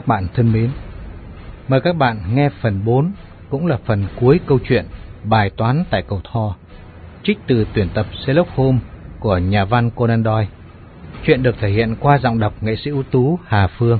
bạn thân mến, mời các bạn nghe phần 4, cũng là phần cuối câu chuyện Bài toán tại cầu Tho, trích từ tuyển tập Sherlock Holmes của nhà văn Conan Doyle. Chuyện được thể hiện qua giọng đọc nghệ sĩ ưu tú Hà Phương.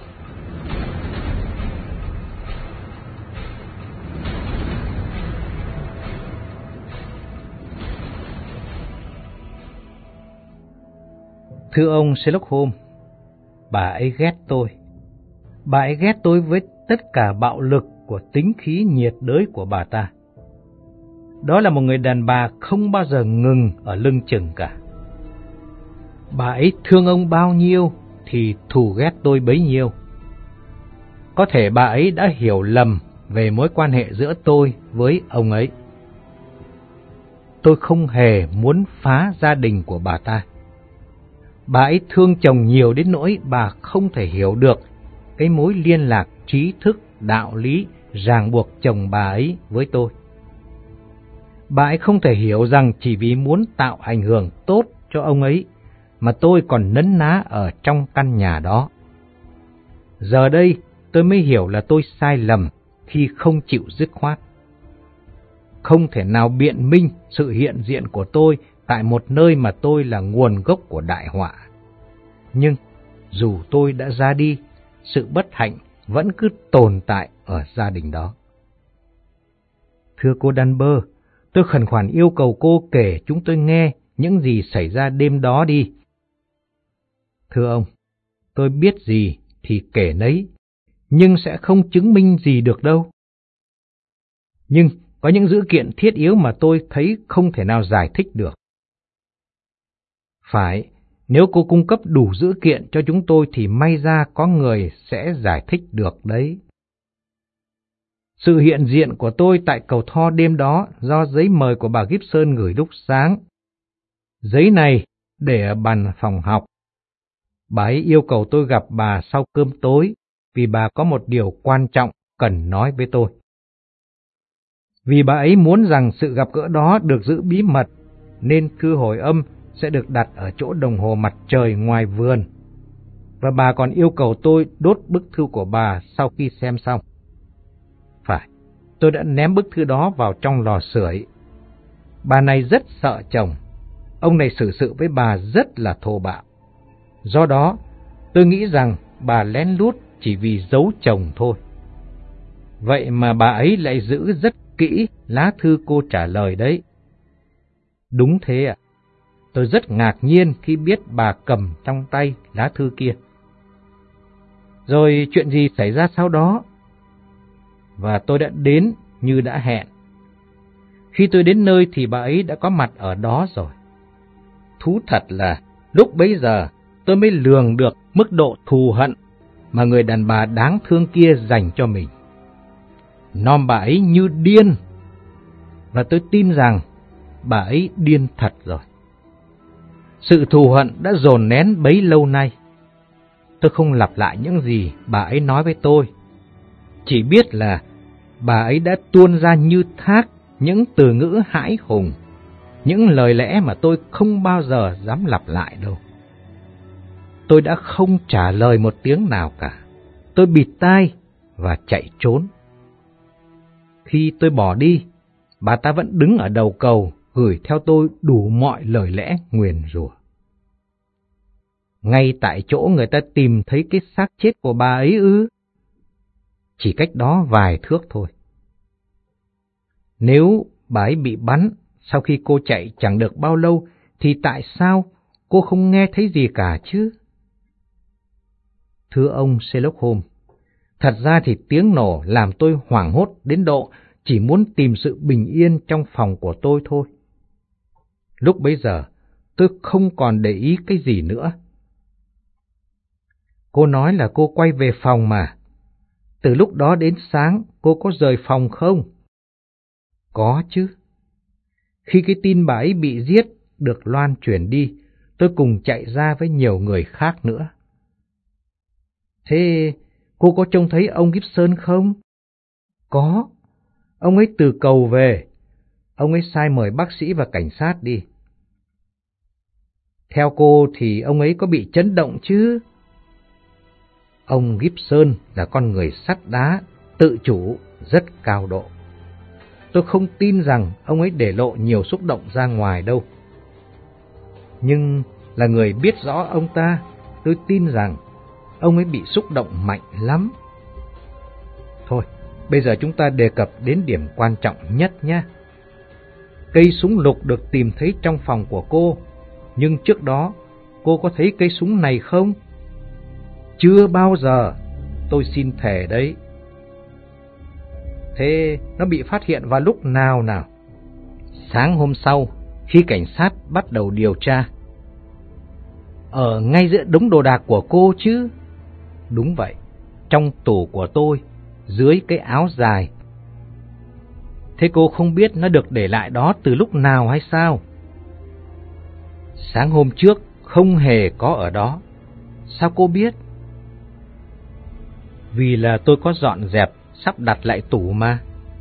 Thưa ông Sherlock Holmes, bà ấy ghét tôi. Bà ấy ghét tôi với tất cả bạo lực của tính khí nhiệt đới của bà ta. Đó là một người đàn bà không bao giờ ngừng ở lưng chừng cả. Bà ấy thương ông bao nhiêu thì thù ghét tôi bấy nhiêu. Có thể bà ấy đã hiểu lầm về mối quan hệ giữa tôi với ông ấy. Tôi không hề muốn phá gia đình của bà ta. Bà ấy thương chồng nhiều đến nỗi bà không thể hiểu được cái mối liên lạc trí thức, đạo lý ràng buộc chồng bà ấy với tôi. Bà ấy không thể hiểu rằng chỉ vì muốn tạo ảnh hưởng tốt cho ông ấy mà tôi còn nấn ná ở trong căn nhà đó. Giờ đây tôi mới hiểu là tôi sai lầm khi không chịu dứt khoát. Không thể nào biện minh sự hiện diện của tôi tại một nơi mà tôi là nguồn gốc của đại họa. Nhưng dù tôi đã ra đi, sự bất hạnh vẫn cứ tồn tại ở gia đình đó. Thưa cô Danber, tôi khẩn khoản yêu cầu cô kể chúng tôi nghe những gì xảy ra đêm đó đi. Thưa ông, tôi biết gì thì kể nấy, nhưng sẽ không chứng minh gì được đâu. Nhưng có những dữ kiện thiết yếu mà tôi thấy không thể nào giải thích được. Phải, nếu cô cung cấp đủ dữ kiện cho chúng tôi thì may ra có người sẽ giải thích được đấy. Sự hiện diện của tôi tại cầu Tho đêm đó do giấy mời của bà Gibson gửi lúc sáng. Giấy này để ở bàn phòng học. Bà ấy yêu cầu tôi gặp bà sau cơm tối vì bà có một điều quan trọng cần nói với tôi. Vì bà ấy muốn rằng sự gặp gỡ đó được giữ bí mật, nên thư hồi âm sẽ được đặt ở chỗ đồng hồ mặt trời ngoài vườn. Và bà còn yêu cầu tôi đốt bức thư của bà sau khi xem xong. Phải, tôi đã ném bức thư đó vào trong lò sưởi. Bà này rất sợ chồng. Ông này xử sự với bà rất là thô bạo. Do đó, tôi nghĩ rằng bà lén lút chỉ vì giấu chồng thôi. Vậy mà bà ấy lại giữ rất kỹ lá thư cô trả lời đấy. Đúng thế ạ. Tôi rất ngạc nhiên khi biết bà cầm trong tay lá thư kia. Rồi chuyện gì xảy ra sau đó? Và tôi đã đến như đã hẹn. Khi tôi đến nơi thì bà ấy đã có mặt ở đó rồi. Thú thật là lúc bấy giờ tôi mới lường được mức độ thù hận mà người đàn bà đáng thương kia dành cho mình. Nom bà ấy như điên. Và tôi tin rằng bà ấy điên thật rồi. Sự thù hận đã dồn nén bấy lâu nay. Tôi không lặp lại những gì bà ấy nói với tôi. Chỉ biết là bà ấy đã tuôn ra như thác những từ ngữ hãi hùng, những lời lẽ mà tôi không bao giờ dám lặp lại đâu. Tôi đã không trả lời một tiếng nào cả. Tôi bịt tai và chạy trốn. Khi tôi bỏ đi, bà ta vẫn đứng ở đầu cầu gửi theo tôi đủ mọi lời lẽ nguyền rủa. Ngay tại chỗ người ta tìm thấy cái xác chết của bà ấy ư? Chỉ cách đó vài thước thôi. Nếu bà ấy bị bắn sau khi cô chạy chẳng được bao lâu, thì tại sao cô không nghe thấy gì cả chứ? Thưa ông Sherlock Holmes, thật ra thì tiếng nổ làm tôi hoảng hốt đến độ chỉ muốn tìm sự bình yên trong phòng của tôi thôi. Lúc bấy giờ, tôi không còn để ý cái gì nữa. Cô nói là cô quay về phòng mà. Từ lúc đó đến sáng, cô có rời phòng không? Có chứ. Khi cái tin bà ấy bị giết được loan truyền đi, tôi cùng chạy ra với nhiều người khác nữa. Thế cô có trông thấy ông Gibson không? Có. Ông ấy từ cầu về. Ông ấy sai mời bác sĩ và cảnh sát đi. Theo cô thì ông ấy có bị chấn động chứ? Ông Gibson là con người sắt đá, tự chủ, rất cao độ. Tôi không tin rằng ông ấy để lộ nhiều xúc động ra ngoài đâu. Nhưng là người biết rõ ông ta, tôi tin rằng ông ấy bị xúc động mạnh lắm. Thôi, bây giờ chúng ta đề cập đến điểm quan trọng nhất nhé. Cây súng lục được tìm thấy trong phòng của cô, nhưng trước đó cô có thấy cây súng này không? Chưa bao giờ, tôi xin thề đấy. Thế nó bị phát hiện vào lúc nào nào? Sáng hôm sau, khi cảnh sát bắt đầu điều tra. Ở ngay giữa đống đồ đạc của cô chứ? Đúng vậy, trong tủ của tôi, dưới cái áo dài. Thế cô không biết nó được để lại đó từ lúc nào hay sao? Sáng hôm trước không hề có ở đó. Sao cô biết? Vì là tôi có dọn dẹp, sắp đặt lại tủ mà.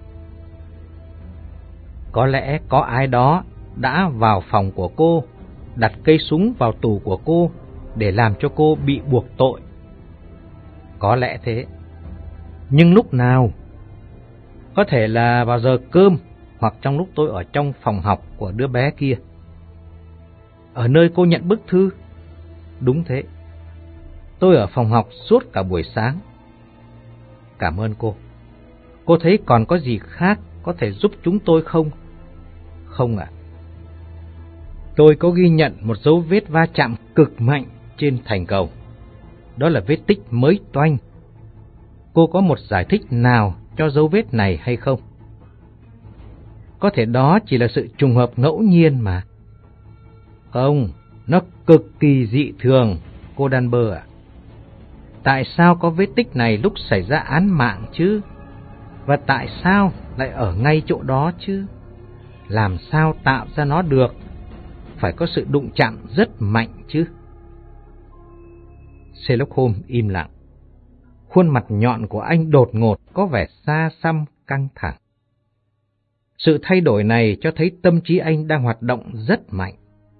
Có lẽ có ai đó đã vào phòng của cô, đặt cây súng vào tủ của cô để làm cho cô bị buộc tội. Có lẽ thế. Nhưng lúc nào? Có thể là vào giờ cơm, hoặc trong lúc tôi ở trong phòng học của đứa bé kia. Ở nơi cô nhận bức thư? Đúng thế. Tôi ở phòng học suốt cả buổi sáng. Cảm ơn cô. Cô thấy còn có gì khác có thể giúp chúng tôi không? Không ạ. Tôi có ghi nhận một dấu vết va chạm cực mạnh trên thành cầu. Đó là vết tích mới toanh. Cô có một giải thích nào cho dấu vết này hay không? Có thể đó chỉ là sự trùng hợp ngẫu nhiên mà. Không, nó cực kỳ dị thường, cô Danber ạ. Tại sao có vết tích này lúc xảy ra án mạng chứ? Và tại sao lại ở ngay chỗ đó chứ? Làm sao tạo ra nó được? Phải có sự đụng chạm rất mạnh chứ. Sherlock Holmes im lặng. Khuôn mặt nhọn của anh đột ngột có vẻ xa xăm căng thẳng. Sự thay đổi này cho thấy tâm trí anh đang hoạt động rất mạnh.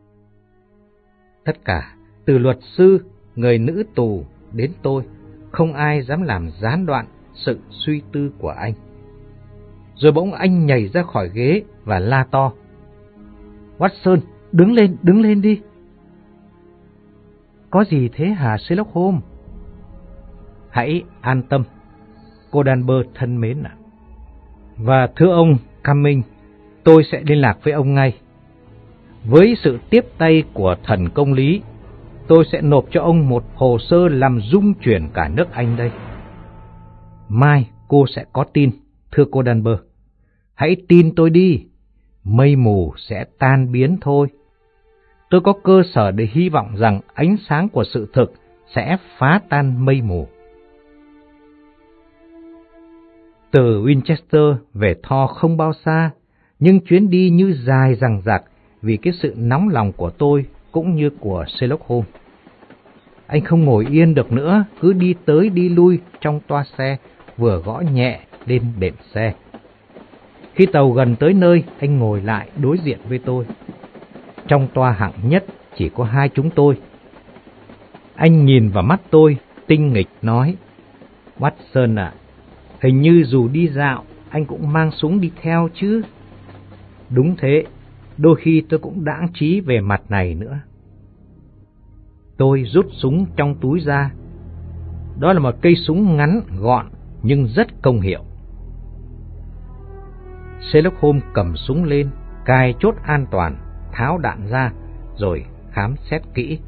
Tất cả, từ luật sư, người nữ tù đến tôi, không ai dám làm gián đoạn sự suy tư của anh. Rồi bỗng anh nhảy ra khỏi ghế và la to. Watson, đứng lên đi. Có gì thế hả Sherlock Holmes? Hãy an tâm, cô Danber thân mến ạ. Và thưa ông Cumming, tôi sẽ liên lạc với ông ngay. Với sự tiếp tay của thần công lý, tôi sẽ nộp cho ông một hồ sơ làm rung chuyển cả nước Anh đây. Mai cô sẽ có tin, thưa cô Danber. Hãy tin tôi đi, mây mù sẽ tan biến thôi. Tôi có cơ sở để hy vọng rằng ánh sáng của sự thực sẽ phá tan mây mù. Từ Winchester về Thor không bao xa, nhưng chuyến đi như dài dằng dặc vì cái sự nóng lòng của tôi cũng như của Sherlock Holmes. Anh không ngồi yên được nữa, cứ đi tới đi lui trong toa xe, vừa gõ nhẹ lên đệm xe. Khi tàu gần tới nơi, anh ngồi lại đối diện với tôi. Trong toa hạng nhất chỉ có hai chúng tôi. Anh nhìn vào mắt tôi, tinh nghịch nói, Watson ạ, hình như dù đi dạo, anh cũng mang súng đi theo chứ? Đúng thế, đôi khi tôi cũng đãng trí về mặt này nữa. Tôi rút súng trong túi ra. Đó là một cây súng ngắn, gọn, nhưng rất công hiệu. Sherlock Holmes cầm súng lên, cài chốt an toàn, tháo đạn ra, rồi khám xét kỹ.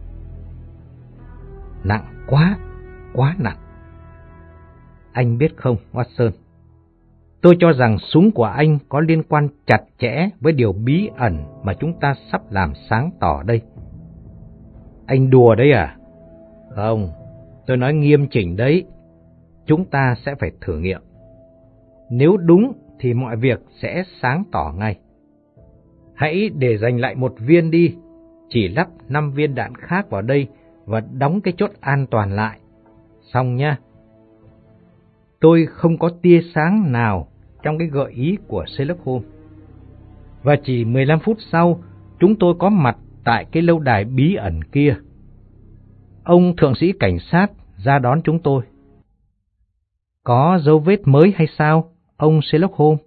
Nặng quá, quá nặng. Anh biết không, Watson, tôi cho rằng súng của anh có liên quan chặt chẽ với điều bí ẩn mà chúng ta sắp làm sáng tỏ đây. Anh đùa đấy à? Không, tôi nói nghiêm chỉnh đấy. Chúng ta sẽ phải thử nghiệm. Nếu đúng thì mọi việc sẽ sáng tỏ ngay. Hãy để dành lại một viên đi, chỉ lắp 5 viên đạn khác vào đây và đóng cái chốt an toàn lại. Xong nhá. Tôi không có tia sáng nào trong cái gợi ý của Sherlock Holmes. Và chỉ 15 phút sau, chúng tôi có mặt tại cái lâu đài bí ẩn kia. Ông thượng sĩ cảnh sát ra đón chúng tôi. Có dấu vết mới hay sao, ông Sherlock Holmes?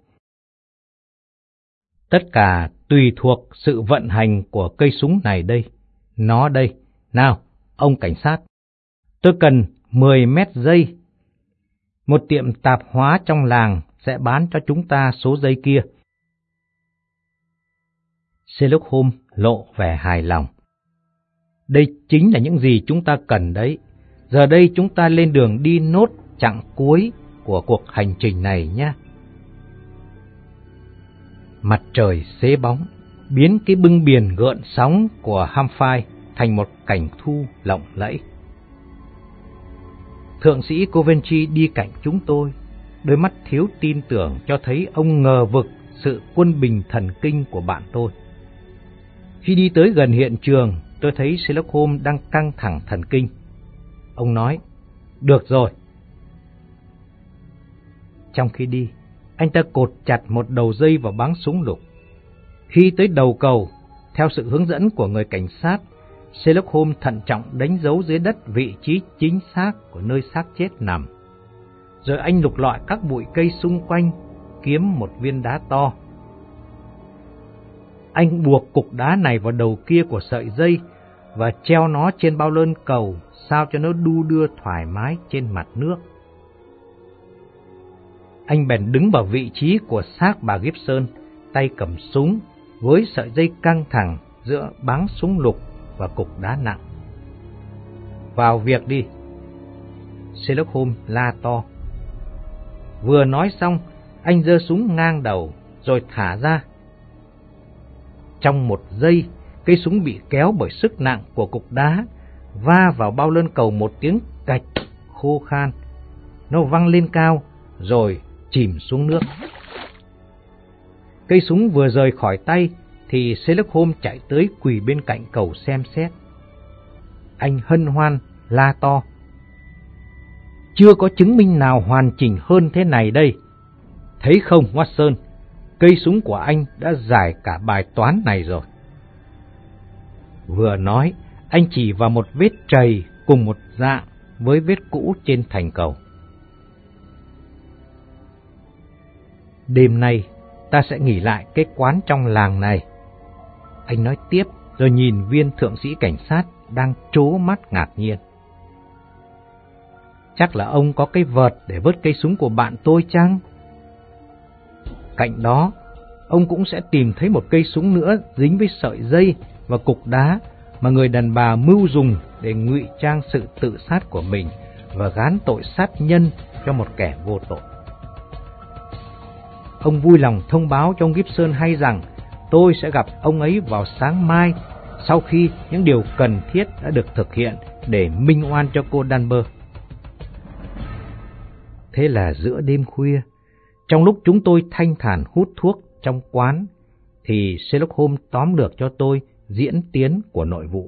Tất cả tùy thuộc sự vận hành của cây súng này đây. Nó đây. Nào, ông cảnh sát. Tôi cần 10 mét dây. Một tiệm tạp hóa trong làng sẽ bán cho chúng ta số dây kia. Sherlock Holmes lộ vẻ hài lòng. Đây chính là những gì chúng ta cần đấy. Giờ đây chúng ta lên đường đi nốt chặng cuối của cuộc hành trình này nhé. Mặt trời xế bóng, biến cái bưng biển gợn sóng của Hampshire thành một cảnh thu lộng lẫy. Thượng sĩ Coventry đi cạnh chúng tôi, đôi mắt thiếu tin tưởng cho thấy ông ngờ vực sự quân bình thần kinh của bạn tôi. Khi đi tới gần hiện trường, tôi thấy Sherlock Holmes đang căng thẳng thần kinh. Ông nói, được rồi. Trong khi đi, anh ta cột chặt một đầu dây vào báng súng lục. Khi tới đầu cầu, theo sự hướng dẫn của người cảnh sát, Sherlock Holmes thận trọng đánh dấu dưới đất vị trí chính xác của nơi xác chết nằm. Rồi anh lục lọi các bụi cây xung quanh, kiếm một viên đá to. Anh buộc cục đá này vào đầu kia của sợi dây và treo nó trên bao lơn cầu sao cho nó đu đưa thoải mái trên mặt nước. Anh bèn đứng vào vị trí của xác bà Gibson, tay cầm súng với sợi dây căng thẳng giữa báng súng lục và cục đá nặng. Vào việc đi, Sherlock Holmes la to. Vừa nói xong, anh giơ súng ngang đầu rồi thả ra. Trong một giây, cây súng bị kéo bởi sức nặng của cục đá, va vào bao lơn cầu một tiếng cạch khô khan. Nó văng lên cao rồi chìm xuống nước. Cây súng vừa rời khỏi tay thì Sherlock Holmes chạy tới quỳ bên cạnh cầu xem xét. Anh hân hoan la to. Chưa có chứng minh nào hoàn chỉnh hơn thế này đây. Thấy không, Watson, cây súng của anh đã giải cả bài toán này rồi. Vừa nói, anh chỉ vào một vết trầy cùng một dạng với vết cũ trên thành cầu. Đêm nay, ta sẽ nghỉ lại cái quán trong làng này. Anh nói tiếp rồi nhìn viên thượng sĩ cảnh sát đang trố mắt ngạc nhiên. Chắc là ông có cái vợt để vớt cây súng của bạn tôi chăng? Cạnh đó, ông cũng sẽ tìm thấy một cây súng nữa dính với sợi dây và cục đá mà người đàn bà mưu dùng để ngụy trang sự tự sát của mình và gán tội sát nhân cho một kẻ vô tội. Ông vui lòng thông báo cho ông Gibson hay rằng tôi sẽ gặp ông ấy vào sáng mai sau khi những điều cần thiết đã được thực hiện để minh oan cho cô Danber. Thế là giữa đêm khuya, trong lúc chúng tôi thanh thản hút thuốc trong quán, thì Sherlock Holmes tóm được cho tôi diễn tiến của nội vụ.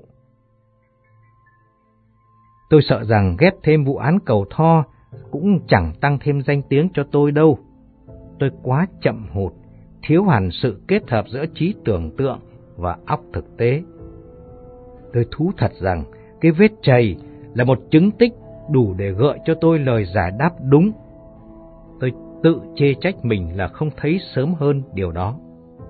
Tôi sợ rằng ghép thêm vụ án cầu Tho cũng chẳng tăng thêm danh tiếng cho tôi đâu. Tôi quá chậm hụt, thiếu hẳn sự kết hợp giữa trí tưởng tượng và óc thực tế. Tôi thú thật rằng cái vết trầy là một chứng tích đủ để gợi cho tôi lời giải đáp đúng. Tôi tự chê trách mình là không thấy sớm hơn điều đó.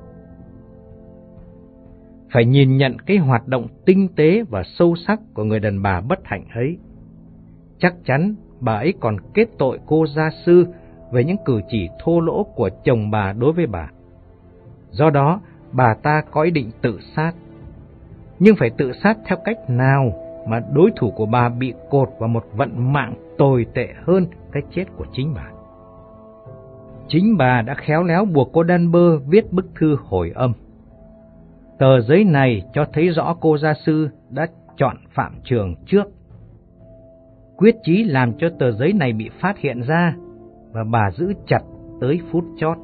Phải nhìn nhận cái hoạt động tinh tế và sâu sắc của người đàn bà bất hạnh ấy. Chắc chắn bà ấy còn kết tội cô gia sư về những cử chỉ thô lỗ của chồng bà đối với bà. Do đó, bà ta có ý định tự sát. Nhưng phải tự sát theo cách nào mà đối thủ của bà bị cột vào một vận mạng tồi tệ hơn cái chết của chính bà. Chính bà đã khéo léo buộc cô Danber viết bức thư hồi âm. Tờ giấy này cho thấy rõ cô gia sư đã chọn phạm trường trước. Quyết chí làm cho tờ giấy này bị phát hiện ra, và bà giữ chặt tới phút chót.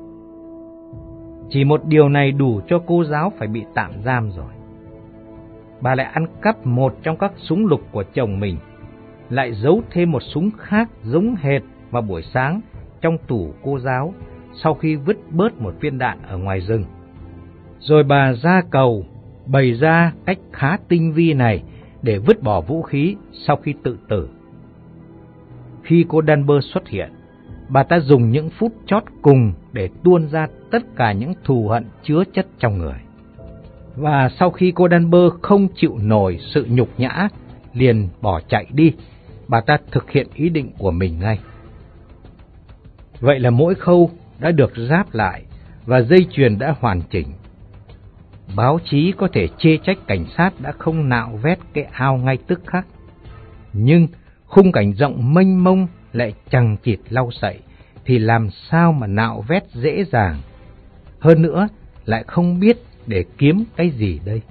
Chỉ một điều này đủ cho cô giáo phải bị tạm giam rồi. Bà lại ăn cắp một trong các súng lục của chồng mình, lại giấu thêm một súng khác giống hệt vào buổi sáng trong tủ cô giáo sau khi vứt bớt một viên đạn ở ngoài rừng. Rồi bà ra cầu bày ra cách khá tinh vi này để vứt bỏ vũ khí sau khi tự tử. Khi cô Danber xuất hiện, bà ta dùng những phút chót cùng để tuôn ra tất cả những thù hận chứa chất trong người. Và sau khi cô Danber không chịu nổi sự nhục nhã, liền bỏ chạy đi, bà ta thực hiện ý định của mình ngay. Vậy là mỗi khâu đã được ráp lại và dây chuyền đã hoàn chỉnh. Báo chí có thể chê trách cảnh sát đã không nạo vét cái ao ngay tức khắc, nhưng khung cảnh rộng mênh mông lại chằng chịt lau sậy thì làm sao mà nạo vét dễ dàng. Hơn nữa lại không biết để kiếm cái gì đây.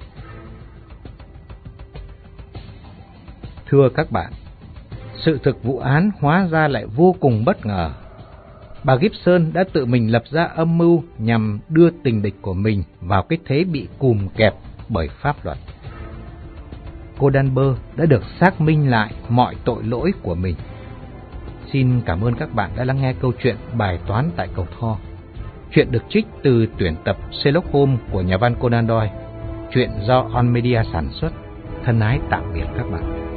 Thưa các bạn, sự thực vụ án hóa ra lại vô cùng bất ngờ. Bà Gibson đã tự mình lập ra âm mưu nhằm đưa tình địch của mình vào cái thế bị cùm kẹp bởi pháp luật. Cô Danber đã được xác minh lại mọi tội lỗi của mình. Xin cảm ơn các bạn đã lắng nghe câu chuyện Bài toán tại cầu Tho. Chuyện được trích từ tuyển tập Sherlock Holmes của nhà văn Conan Doyle. Chuyện do On Media sản xuất. Thân ái tạm biệt các bạn.